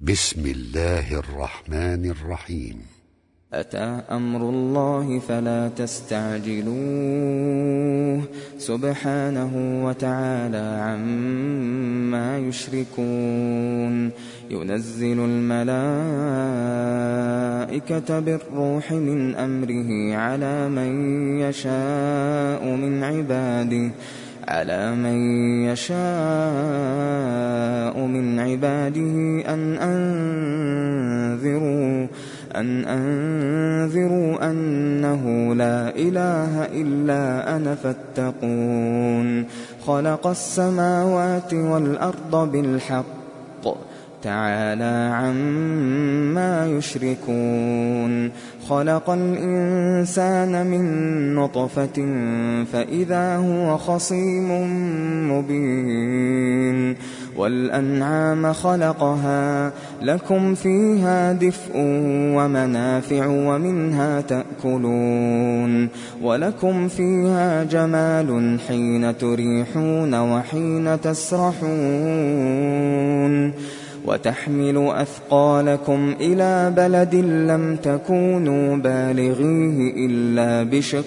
بسم الله الرحمن الرحيم. أتى أمر الله فلا تستعجلوه سبحانه وتعالى عما يشركون. ينزل الملائكة بالروح من أمره على من يشاء من عباده أن أنذروا أنه لا إله إلا أنا فاتقون. خلق السماوات والأرض بالحق تعالى عما يشركون. خلق الإنسان من نطفة فإذا هو خصيم مبين. والأنعام خلقها لكم فيها دفء ومنافع ومنها تأكلون. ولكم فيها جمال حين تريحون وحين تسرحون. وتحمل أثقالكم إلى بلد لم تكونوا بالغيه إلا بشق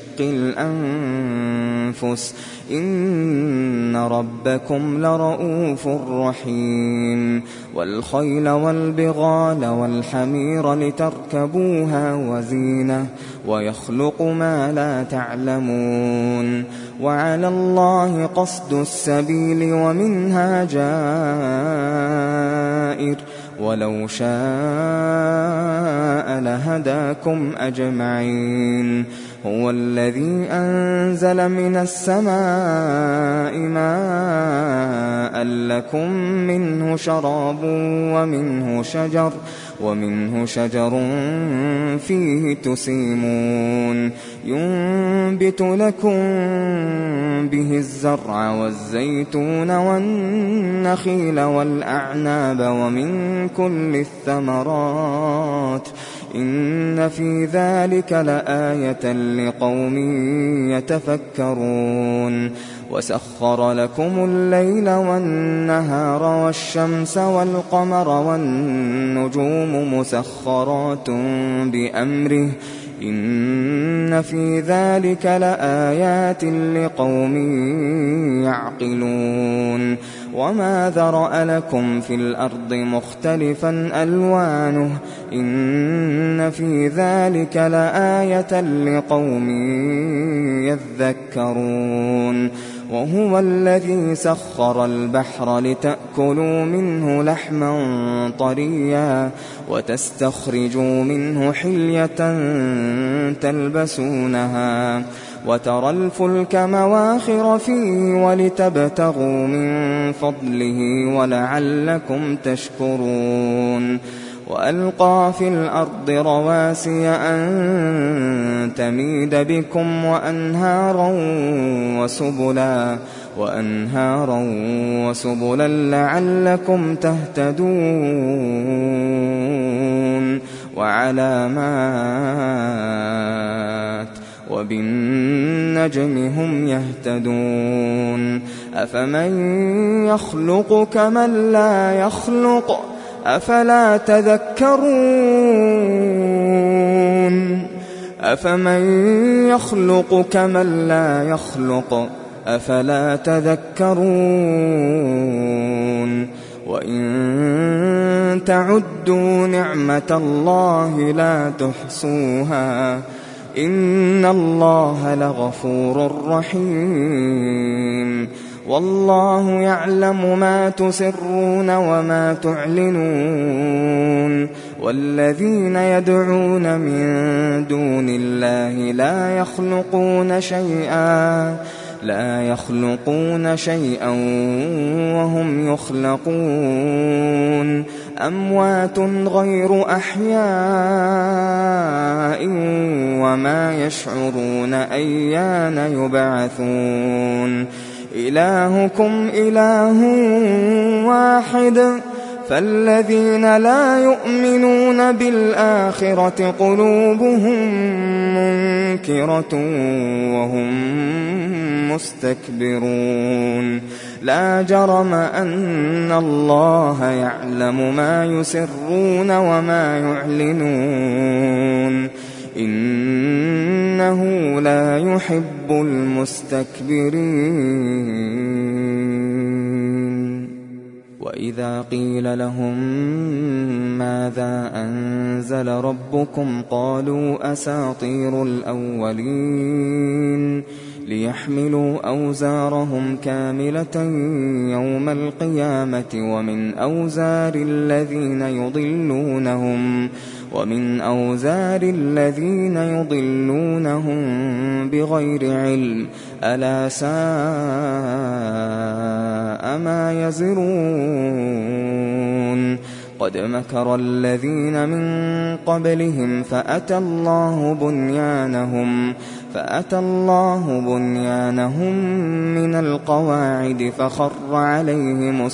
الأنفس إن ربكم لرؤوف رحيم. والخيل والبغال والحمير لتركبوها وزينة ويخلق ما لا تعلمون. وعلى الله قصد السبيل ومنها جائر ولو شاء لهداكم أجمعين. هو الذي أنزل من السماء ماء لكم منه شراب ومنه شجر فيه تسيمون. ينبت لكم به الزرع والزيتون والنخيل والأعناب ومن كل الثمرات إن في ذلك لآية لقوم يتفكرون. وسخر لكم الليل والنهار والشمس والقمر والنجوم مسخرات بأمره إن في ذلك لآيات لقوم يعقلون. وما ذرأ لكم في الأرض مختلفا ألوانه إن في ذلك لآية لقوم يذكرون. وهو الذي سخر البحر لتأكلوا منه لحما طريا وتستخرجوا منه حلية تلبسونها وترى الفلك مواخر فيه ولتبتغوا من فضله ولعلكم تشكرون. وألقى في الأرض رواسي أن تميد بكم وأنهارا وسبلا لعلكم تهتدون. وعلامات وبالنجم هم يهتدون. أفمن يخلق كمن لا يخلق أفلا تذكرون. أفمن يخلق كمن لا يخلق أفلا تذكرون. وإن تعدوا نعمة الله لا تحصوها إن الله لغفور رحيم. والله يعلم ما تسرون وما تعلنون. والذين يدعون من دون الله لا يخلقون شيئا وهم يخلقون. أموات غير أحياء وما يشعرون أيان يبعثون. إلهكم إله واحد فالذين لا يؤمنون بالآخرة قلوبهم منكرة وهم مستكبرون. لا جرم أن الله يعلم ما يسرون وما يعلنون إنه لا يحب المستكبرين وإذا قيل لهم ماذا أنزل ربكم قالوا أساطير الأولين ليحملوا أوزارهم كاملة يوم القيامة ومن أوزار الذين يضلونهم بغير علم ألا ساء ما يزرون قد مكر الذين من قبلهم فأتى الله بنيانهم من القواعد فخر عليهم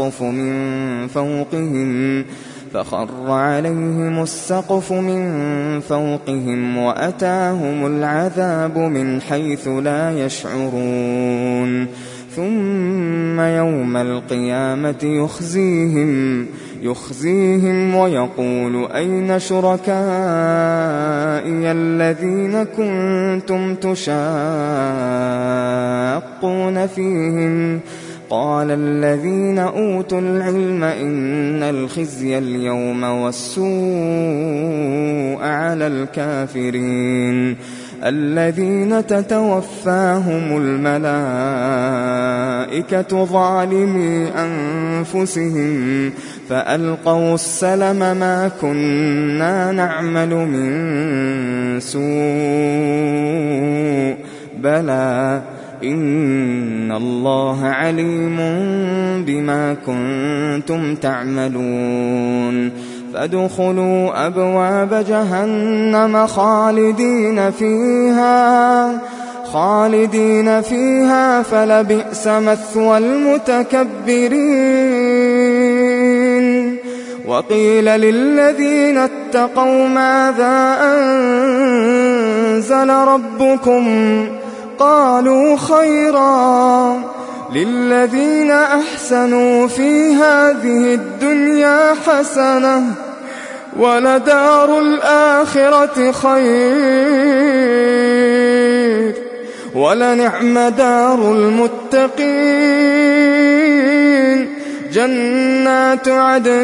السقف من فوقهم وأتاهم العذاب من حيث لا يشعرون ثم يوم القيامة يخزيهم ويقول أين شركائي الذين كنتم تشاقون فيهم قال الذين أوتوا العلم إن الخزي اليوم والسوء على الكافرين الذين تتوفاهم الملائكة ظالمي أنفسهم فألقوا السلم ما كنا نعمل من سوء بلى إن الله عليم بما كنتم تعملون فادخلوا أبواب جهنم خالدين فيها فلبئس مثوى المتكبرين وقيل للذين اتقوا ماذا أنزل ربكم قالوا خيرا للذين أحسنوا في هذه الدنيا حسنة ولدار الآخرة خير ولنعم دار المتقين جنات عدن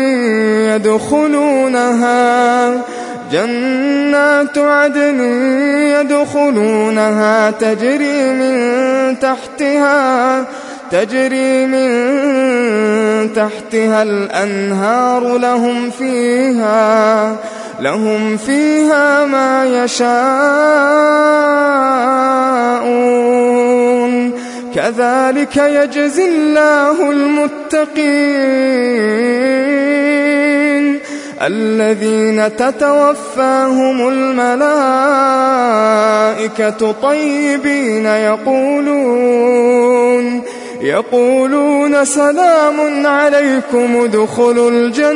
يدخلونها تجري من تحتها الأنهار لهم فيها ما يشاءون كذلك يجزي الله المتقين الذين تتوفاهم الملائكة طيبين يقولون سلام عليكم ادخلوا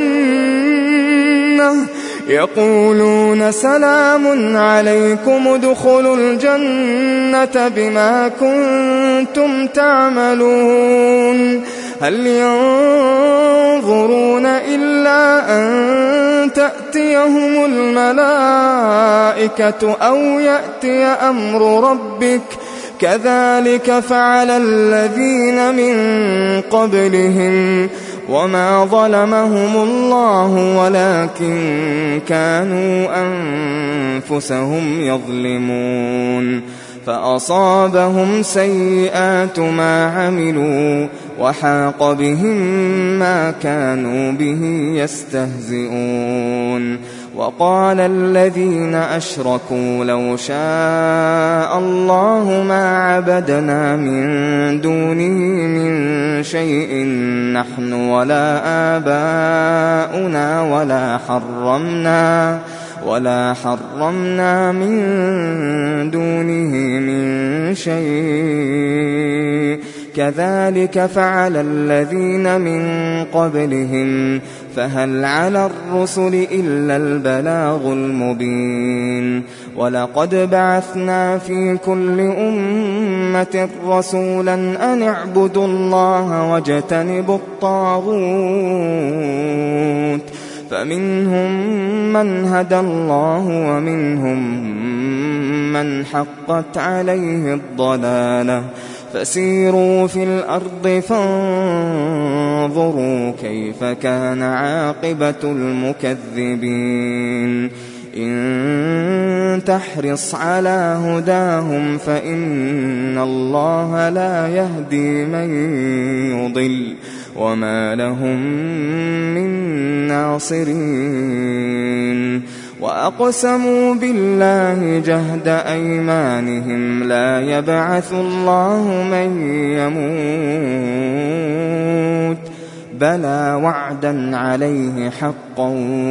الجنة بما كنتم تعملون هل ينظرون إلا أن تأتيهم الملائكة أو يأتي أمر ربك كذلك فعل الذين من قبلهم وما ظلمهم الله ولكن كانوا أنفسهم يظلمون فأصابهم سيئات ما عملوا وحاق بهم ما كانوا به يستهزئون وقال الذين أشركوا لو شاء الله ما عبدنا من دونه من شيء نحن ولا آباؤنا ولا حرمنا من دونه من شيء كذلك فعل الذين من قبلهم فهل على الرسل إلا البلاغ المبين ولقد بعثنا في كل أمة رسولا أن اعبدوا الله واجتنبوا الطاغوت فمنهم من هدى الله ومنهم من حقت عليه الضلالة فسيروا في الأرض فانظروا كيف كان عاقبة المكذبين إن تحرص على هداهم فإن الله لا يهدي من يضل وما لهم من ناصرين وأقسموا بالله جهد أيمانهم لا يبعث الله من يموت بلى وعدا عليه حقا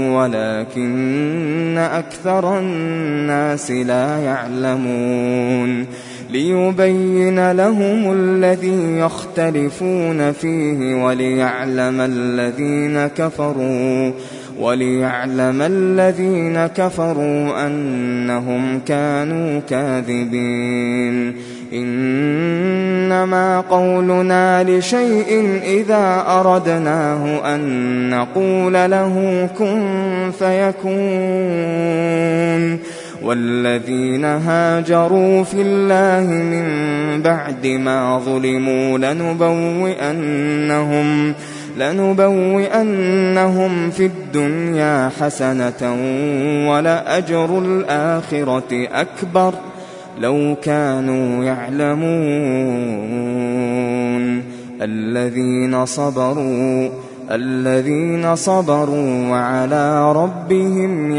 ولكن أكثر الناس لا يعلمون ليبين لهم الذي يختلفون فيه وليعلم الذين كفروا أنهم كانوا كاذبين إنما قولنا لشيء إذا أردناه أن نقول له كن فيكون والذين هاجروا في الله من بعد ما ظلموا لنبوئنهم في الدنيا حسنة ولأجر الآخرة أكبر لو كانوا يعلمون الذين صبروا وعلى ربهم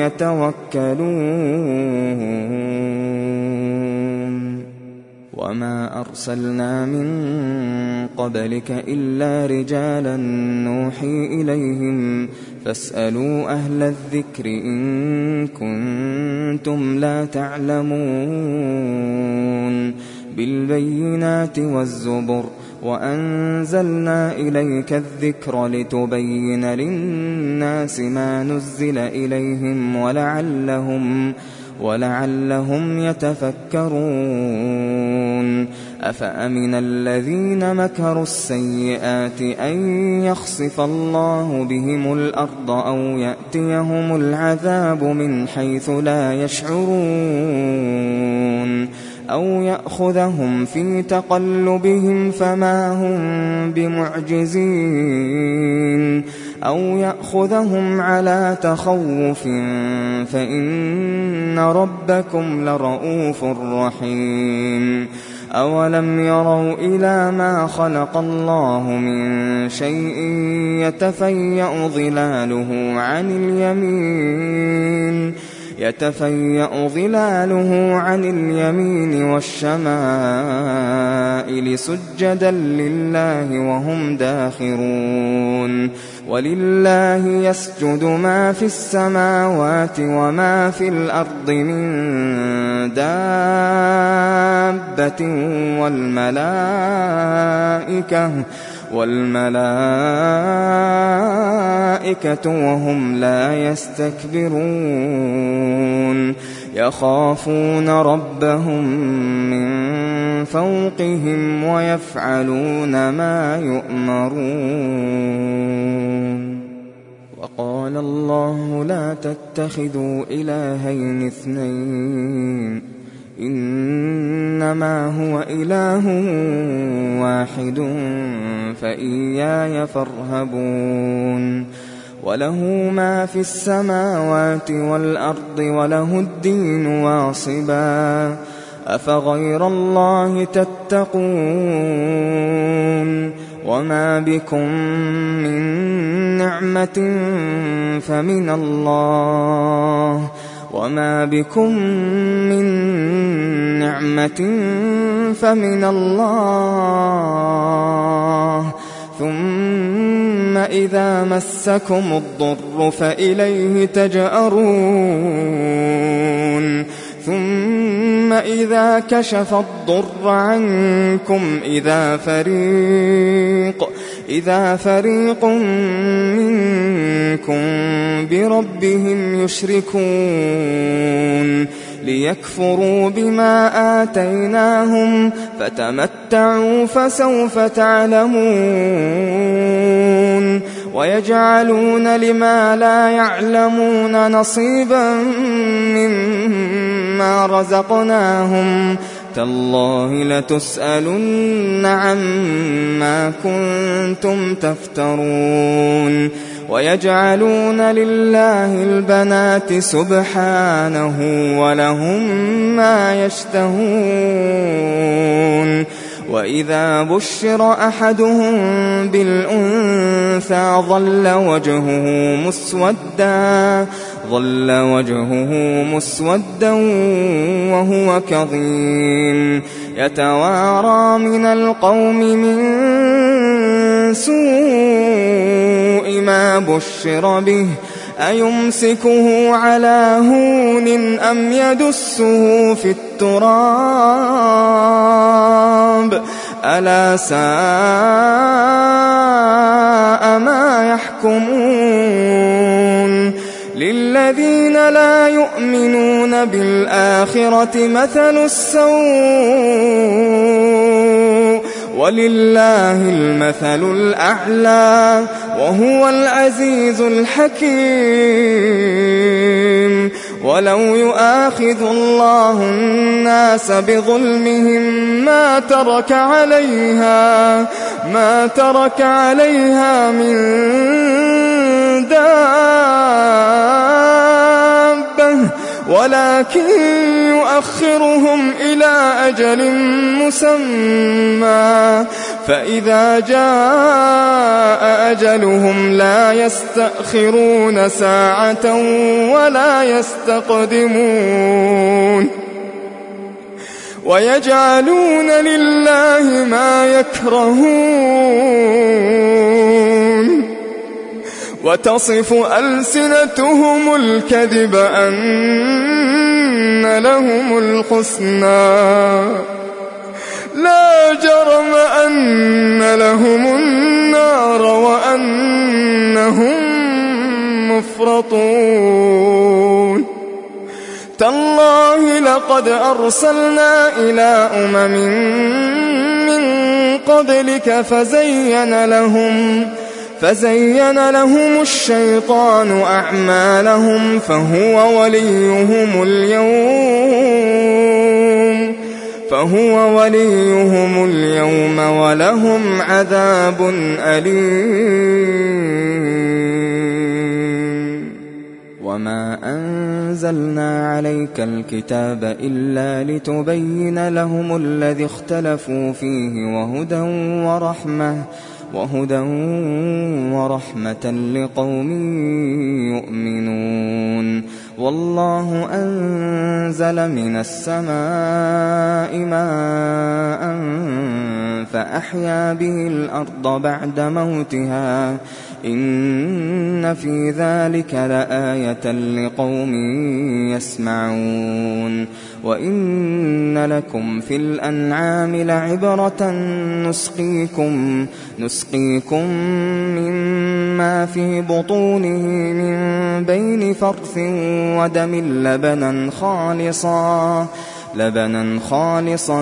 يتوكلون وما أرسلنا من قبلك إلا رجالا نوحي إليهم فاسألوا أهل الذكر إن كنتم لا تعلمون بالبينات والزبر وأنزلنا إليك الذكر لتبين للناس ما نزل إليهم ولعلهم يتفكرون أفأمن الذين مكروا السيئات أن يخسف الله بهم الأرض أو يأتيهم العذاب من حيث لا يشعرون أو يأخذهم في تقلبهم فما هم بمعجزين أو يأخذهم على تخوف فإن ربكم لرؤوف رحيم أولم يروا إلى ما خلق الله من شيء يتفيأ ظلاله عن اليمين والشمائل سجدا لله وهم داخرون ولله يسجد ما في السماوات وما في الأرض من دابة والملائكة وهم لا يستكبرون يخافون ربهم من فوقهم ويفعلون ما يؤمرون وقال الله لا تتخذوا إلهين اثنين إنما هو إله واحد فإياي فارهبون وله ما في السماوات والأرض وله الدين واصبا أفغير الله تتقون وما بكم من نعمة فمن الله ثم إذا مسكم الضر فإليه تجأرون ثم ثم إذا كشف الضر عنكم إذا فريق منكم بربهم يشركون ليكفروا بما آتيناهم فتمتعوا فسوف تعلمون ويجعلون لما لا يعلمون نصيبا مما رزقناهم تالله لتسألن عما كنتم تفترون ويجعلون لله البنات سبحانه ولهم ما يشتهون وإذا بشر أحدهم بالأنثى ظل وجهه مسودا وهو كظيم يتوارى من القوم من سوء ما بشر به أيمسكه على هون أم يدسه في التراب ألا ساء ما يحكمون للذين لا يؤمنون بالآخرة مثل السوء ولله المثل الأعلى وهو العزيز الحكيم ولو يؤاخذ الله الناس بظلمهم ما ترك عليها من دابة ولكن يؤخرهم إلى أجل مسمى فإذا جاء أجلهم لا يستأخرون ساعة ولا يستقدمون ويجعلون لله ما يكرهون وتصف ألسنتهم الكذب أن لهم الحسنى لا جرم أن لهم النار وأنهم مفرطون تالله لقد أرسلنا إلى أمم من قبلك فزين لهم الشيطان أعمالهم فهو وليهم اليوم ولهم عذاب أليم وما أنزلنا عليك الكتاب إلا لتبين لهم الذي اختلفوا فيه وهدى ورحمة لقوم يؤمنون والله أنزل من السماء ماء فأحيا به الأرض بعد موتها إن في ذلك لآية لقوم يسمعون وإن لكم في الأنعام لعبرة نسقيكم مما في بطونه من بين فرث ودم لبنا خالصا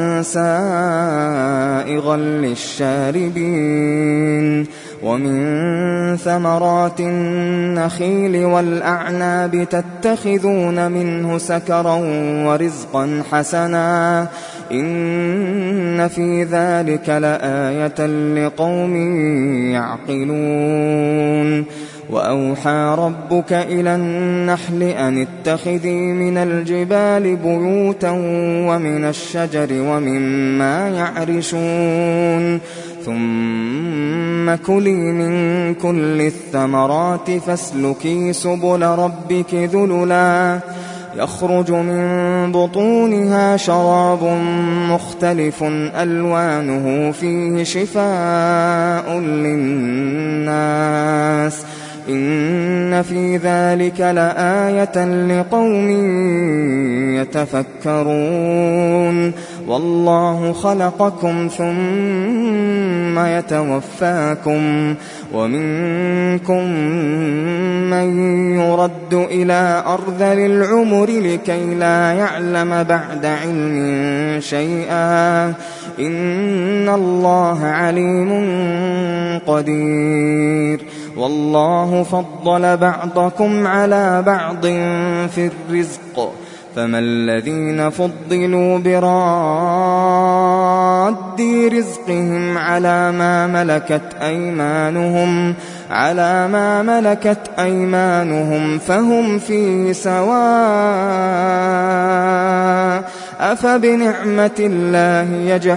سائغا للشاربين ومن ثمرات النخيل والأعناب تتخذون منه سكرا ورزقا حسنا إن في ذلك لآية لقوم يعقلون وأوحى ربك إلى النحل أن اتخذي من الجبال بيوتا ومن الشجر ومما يعرشون ثم كلي من كل الثمرات فاسلكي سبل ربك ذللا يخرج من بطونها شراب مختلف ألوانه فيه شفاء للناس إن في ذلك لآية لقوم يتفكرون والله خلقكم ثم يتوفاكم ومنكم من يرد إلى أرذل العمر لكي لا يعلم بعد علم شيئا إن الله عليم قدير والله فضل بعضكم على بعض في الرزق فما الذين فضلوا براد رزقهم على ما ملكت أيمانهم فهم فيه سواء أفبنعمة الله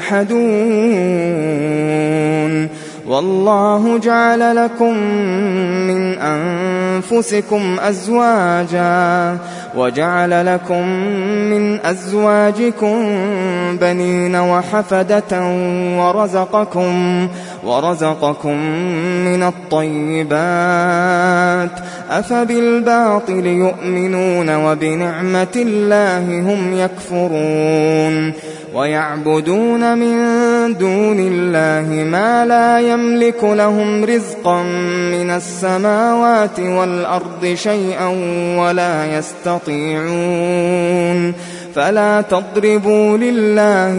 يجحدون والله جعل لكم من أنفسكم أزواجا وجعل لكم من أزواجكم بنين وحفدة ورزقكم من الطيبات أفبالباطل يؤمنون وبنعمة الله هم يكفرون ويعبدون من دون الله ما لا يملك لهم رزقا من السماوات والأرض شيئا ولا يستطيعون فلا تضربوا لله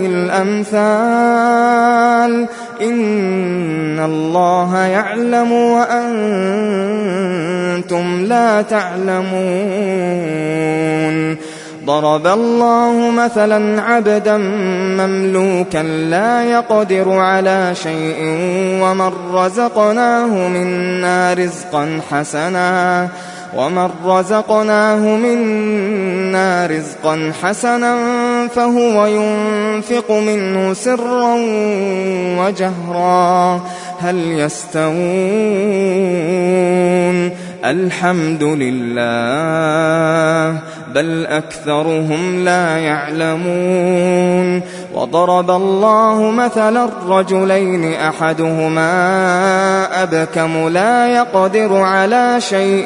الأمثال إن الله يعلم وأنتم لا تعلمون ضرب الله مثلا عبدا مملوكا لا يقدر على شيء ومن رزقناه منا رزقا حسنا فهو ينفق منه سرا وجهرا هل يستوون الحمد لله بل أكثرهم لا يعلمون وضرب الله مثلا الرجلين أحدهما أبكم لا يقدر على شيء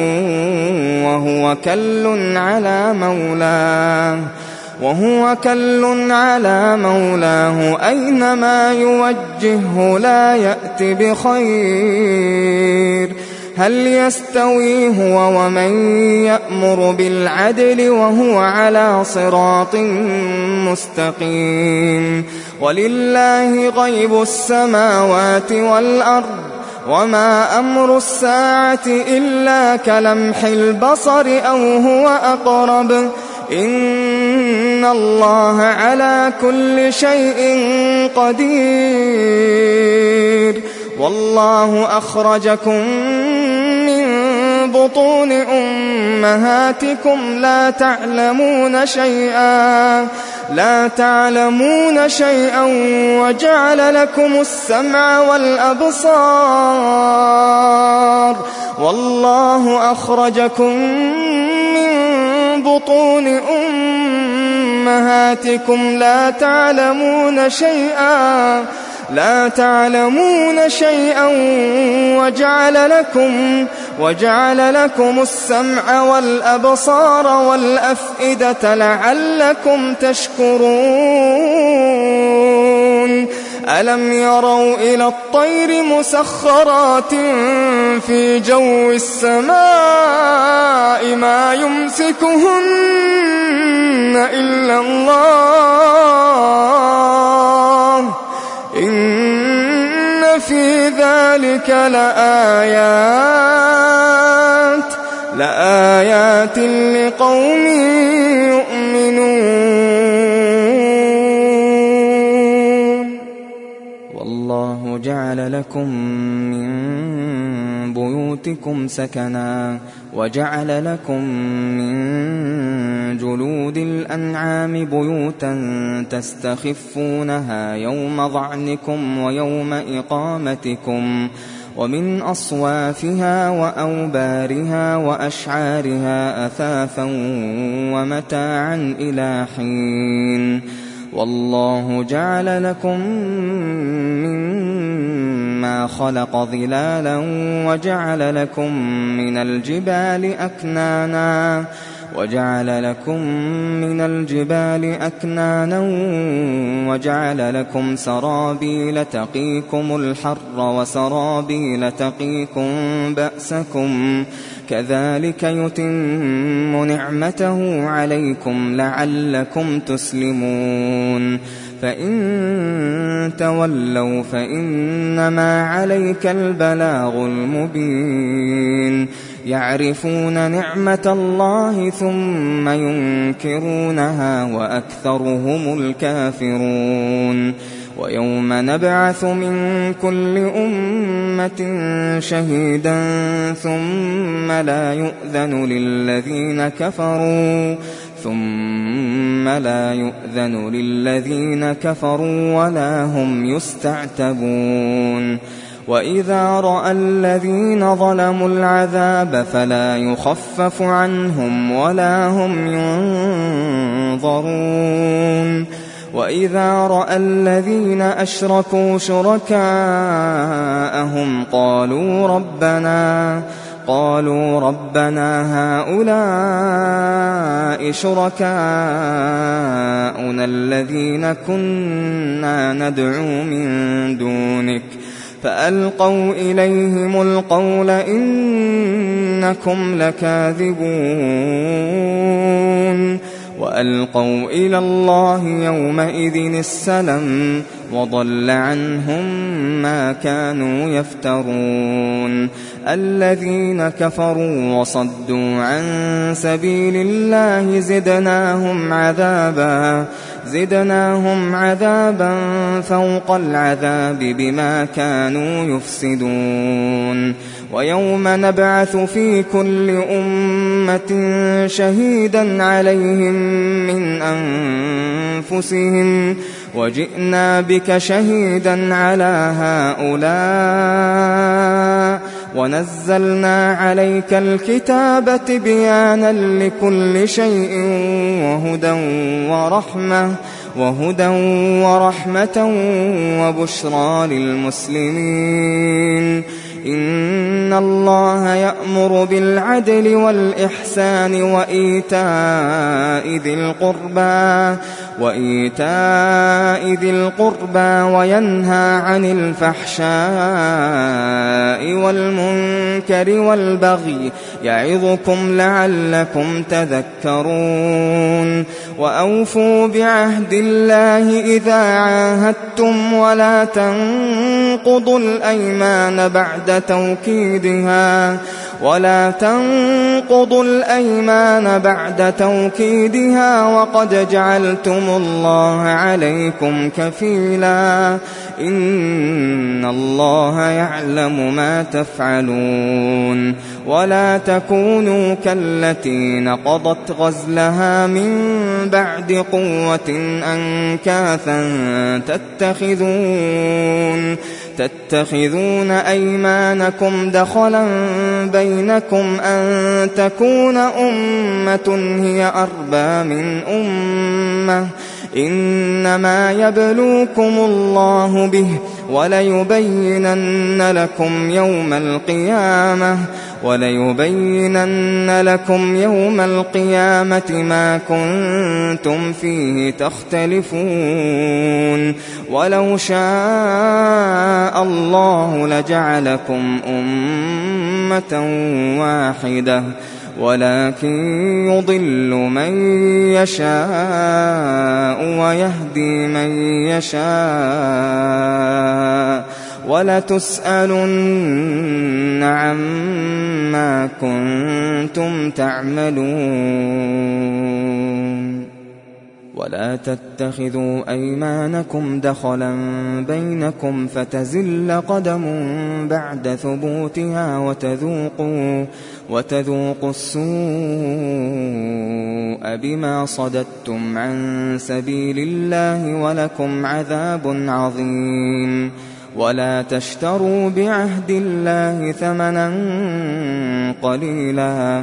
وهو كل على مولاه أينما يوجهه لا يأت بخير هل يستوي هو ومن يأمر بالعدل وهو على صراط مستقيم ولله غيب السماوات والأرض وما أمر الساعة إلا كلمح البصر أو هو أقرب إن الله على كل شيء قدير والله أخرجكم من بطون أمهاتكم لا تعلمون شيئا وجعل لكم السمع والأبصار والله أخرجكم من بطون أمهاتكم لا تعلمون شيئا وجعل لكم السمع والأبصار والأفئدة لعلكم تشكرون ألم يروا إلى الطير مسخرات في جو السماء ما يمسكهن إلا الله إن في ذلك لآيات لقوم يؤمنون والله جعل لكم من بيوتكم سكنا وجعل لكم من جلود الأنعام بيوتا تستخفونها يوم ظعنكم ويوم إقامتكم ومن أصوافها وأوبارها وأشعارها أثاثا ومتاعا إلى حين والله جعل لكم مما خلق ظلالا وجعل لكم من الجبال أكنانا وجعل لكم سرابيل تقيكم الحر وسرابيل تقيكم بأسكم كذلك يتم نعمته عليكم لعلكم تسلمون فإن تولوا فإنما عليك البلاغ المبين يعرفون نعمة الله ثم ينكرونها وأكثرهم الكافرون ويوم نبعث من كل أمة شهيدا ثم لا يؤذن للذين كفروا ولا هم يستعتبون وإذا رأى الذين ظلموا العذاب فلا يخفف عنهم ولا هم ينظرون وإذا رأى الذين أشركوا شركاءهم قالوا ربنا هؤلاء شركاؤنا الذين كنا ندعو من دونك فألقوا إليهم القول إنكم لكاذبون وألقوا إلى الله يومئذ السلم وضل عنهم ما كانوا يفترون الذين كفروا وصدوا عن سبيل الله زدناهم عذابا فوق العذاب بما كانوا يفسدون ويوم نبعث في كل أمة شهيدا عليهم من أنفسهم وجئنا بك شهيدا على هؤلاء ونزلنا عليك الكتاب تبيانا لكل شيء وهدى ورحمة وبشرى للمسلمين إن الله يأمر بالعدل والإحسان وإيتاء ذي القربى وينهى عن الفحشاء والمنكر والبغي يعظكم لعلكم تذكرون وأوفوا بعهد الله إذا عاهدتم ولا تنقضوا الأيمان بعد توكيدها وقد جعلتم الله عليكم كفيلا إن الله يعلم ما تفعلون ولا تكونوا كالتي نقضت غزلها من بعد قوة أنكاثا تتخذون أيمانكم دخلا بينكم أن تكون أمة هي أربى من أمة إنما يبلوكم الله به وليبينن لكم يوم القيامة ما كنتم فيه تختلفون ولو شاء الله لجعلكم أمة واحدة ولكن يضل من يشاء ويهدي من يشاء ولتسألن عما كنتم تعملون ولا تتخذوا أيمانكم دخلا بينكم فتزل قدم بعد ثبوتها وتذوقوا السوء بما صددتم عن سبيل الله ولكم عذاب عظيم ولا تشتروا بعهد الله ثمنا قليلا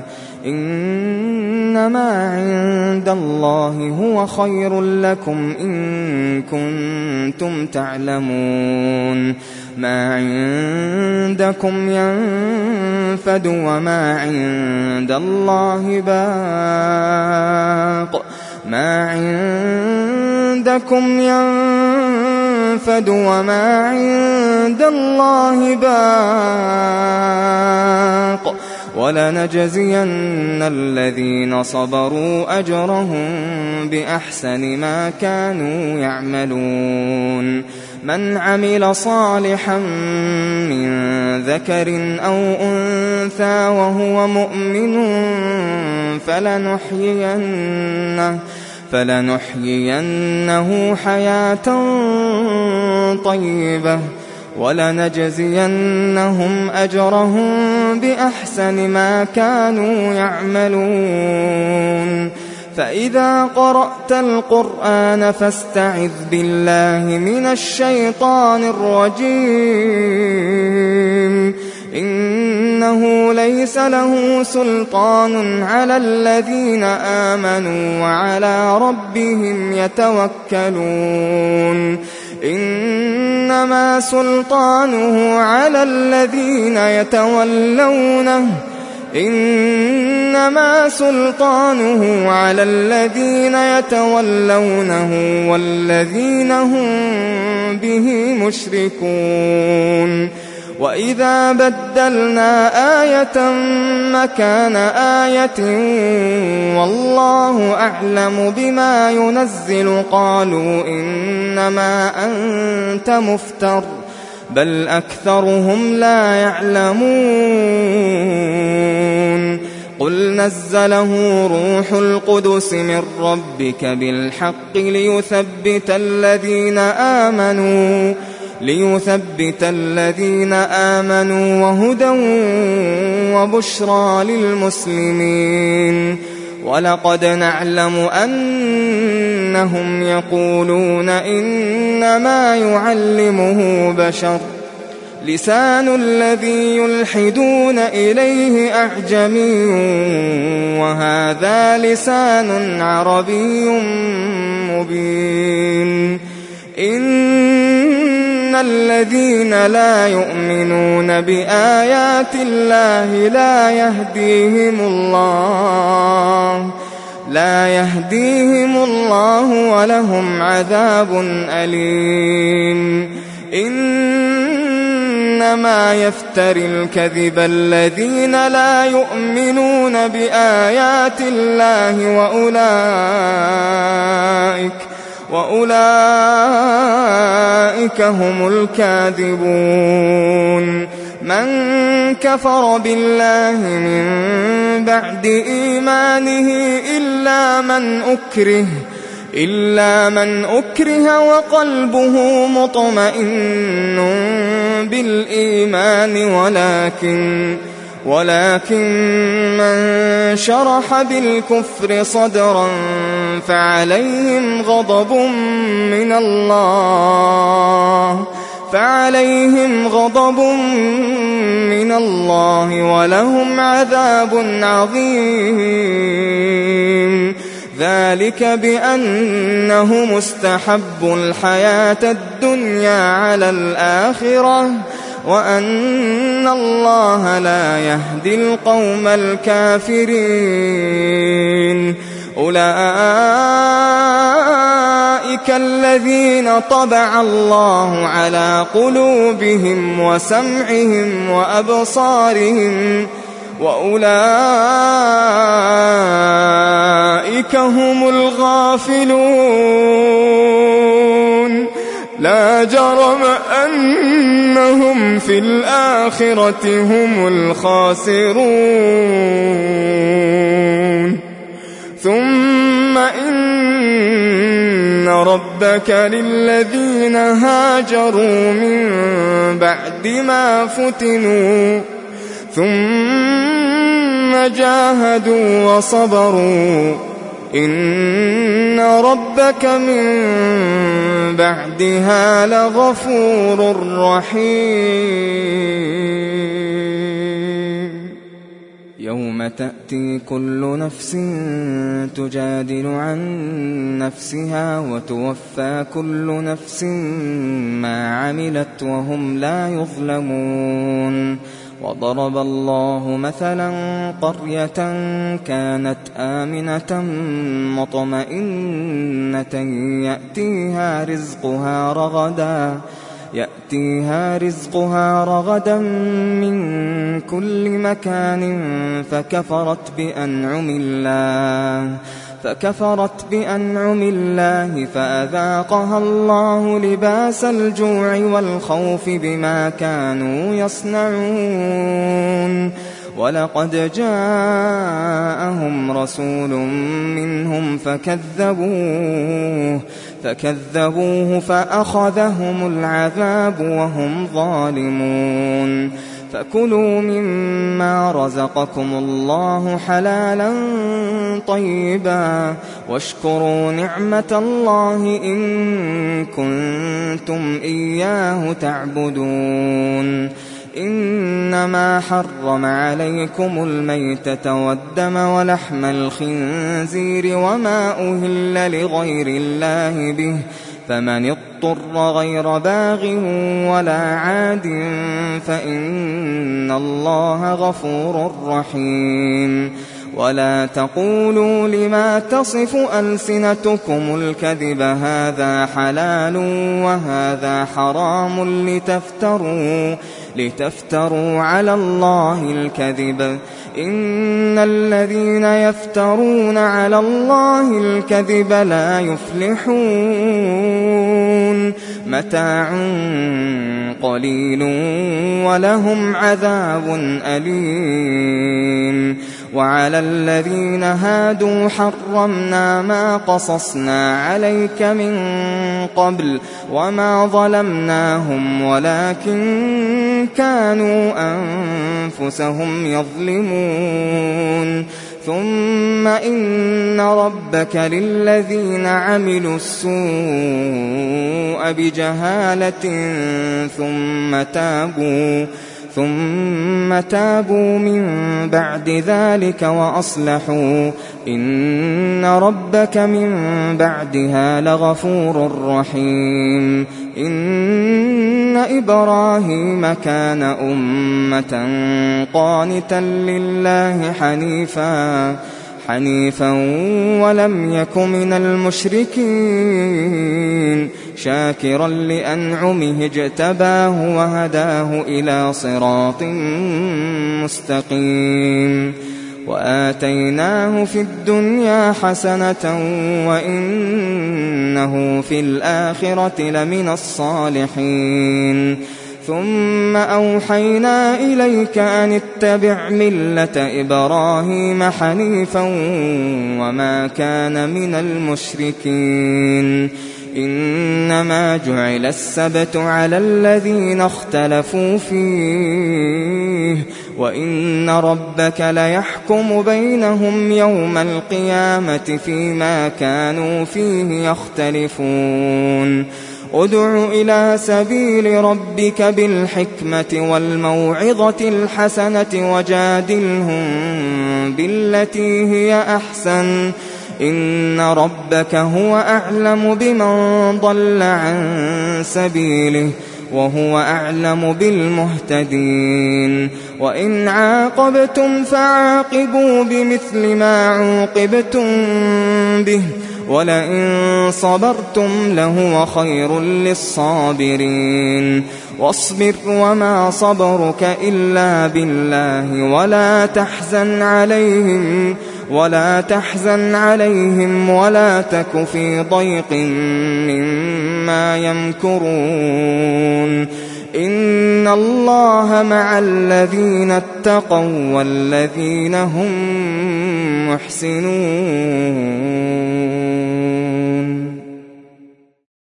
إنما عند الله هو خير لكم إن كنتم تعلمون ما عندكم ينفد وما عند الله باق ما عندكم ينفد وما عند الله باق ولنجزين الذين صبروا أجرهم بأحسن ما كانوا يعملون من عمل صالحا من ذكر أو أنثى وهو مؤمن فلنحيينه حياة طيبة ولنجزينهم أجرهم بأحسن ما كانوا يعملون فإذا قرأت القرآن فاستعذ بالله من الشيطان الرجيم إنه ليس له سلطان على الذين آمنوا وعلى ربهم يتوكلون إنما سلطانه على الذين يتولونه والذين هم به مشركون وإذا بدلنا آية مكان آية والله أعلم بما ينزل قالوا إنما أنت مفتر بل أكثرهم لا يعلمون قل نزله روح القدس من ربك بالحق ليثبت الذين آمنوا وهدى وبشرى للمسلمين ولقد نعلم أنهم يقولون إنما يعلمه بشر لسان الذي يلحدون إليه أعجمي وهذا لسان عربي مبين إن الذين لا يؤمنون بآيات الله لا يهديهم الله ولهم عذاب أليم إنما يفتري الكذب الذين لا يؤمنون بآيات الله وأولئك هم الكاذبون من كفر بالله من بعد إيمانه إلا من أكره وقلبه مطمئن بالإيمان ولكن من شرح بالكفر صدرا فعليهم غضب من الله ولهم عذاب عظيم ذلك بأنهم استحبوا الحياة الدنيا على الآخرة وأن الله لا يهدي القوم الكافرين أولئك الذين طبع الله على قلوبهم وسمعهم وأبصارهم وأولئك هم الغافلون لا جرم أنهم في الآخرة هم الخاسرون ثم إن ربك للذين هاجروا من بعد ما فتنوا ثم جاهدوا وصبروا إن ربك من بعدها لغفور رحيم يوم تأتي كل نفس تجادل عن نفسها وتوفى كل نفس ما عملت وهم لا يظلمون وضرب الله مثلا قرية كانت آمنة مطمئنة يأتيها رزقها رغدا من كل مكان فكفرت بأنعم الله فأذاقها الله لباس الجوع والخوف بما كانوا يصنعون ولقد جاءهم رسول منهم فكذبوه فأخذهم العذاب وهم ظالمون فكلوا مما رزقكم الله حلالا طيبا واشكروا نعمة الله إن كنتم إياه تعبدون إنما حرم عليكم الميتة والدم ولحم الخنزير وما أهل لغير الله به فمن اضطر غير باغ ولا عاد فإن الله غفور رحيم ولا تقولوا لما تصف ألسنتكم الكذب هذا حلال وهذا حرام لتفتروا على الله الكذب إن الذين يفترون على الله الكذب لا يفلحون متاع قليل ولهم عذاب أليم وعلى الذين هادوا حرمنا ما قصصنا عليك من قبل وما ظلمناهم ولكن كانوا أنفسهم يظلمون ثم إن ربك للذين عملوا السوء بجهالة ثم تابوا من بعد ذلك وأصلحوا إن ربك من بعدها لغفور رحيم إن إبراهيم كان أمة قانتا لله حنيفا ولم يك من المشركين شاكرا لأنعمه اجتباه وهداه إلى صراط مستقيم وآتيناه في الدنيا حسنة وإنه في الآخرة لمن الصالحين ثم أوحينا إليك أن اتبع ملة إبراهيم حنيفا وما كان من المشركين إنما جعل السبت على الذين اختلفوا فيه وإن ربك ليحكم بينهم يوم القيامة فيما كانوا فيه يختلفون ادع إلى سبيل ربك بالحكمة والموعظة الحسنة وجادلهم بالتي هي أحسن إن ربك هو أعلم بمن ضل عن سبيله وهو أعلم بالمهتدين وإن عاقبتم فعاقبوا بمثل ما عوقبتم به ولئن صبرتم لهو خير للصابرين واصبر وما صبرك إلا بالله ولا تحزن عليهم ولا تك في ضيق مما يمكرون إن الله مع الذين اتقوا والذين هم محسنون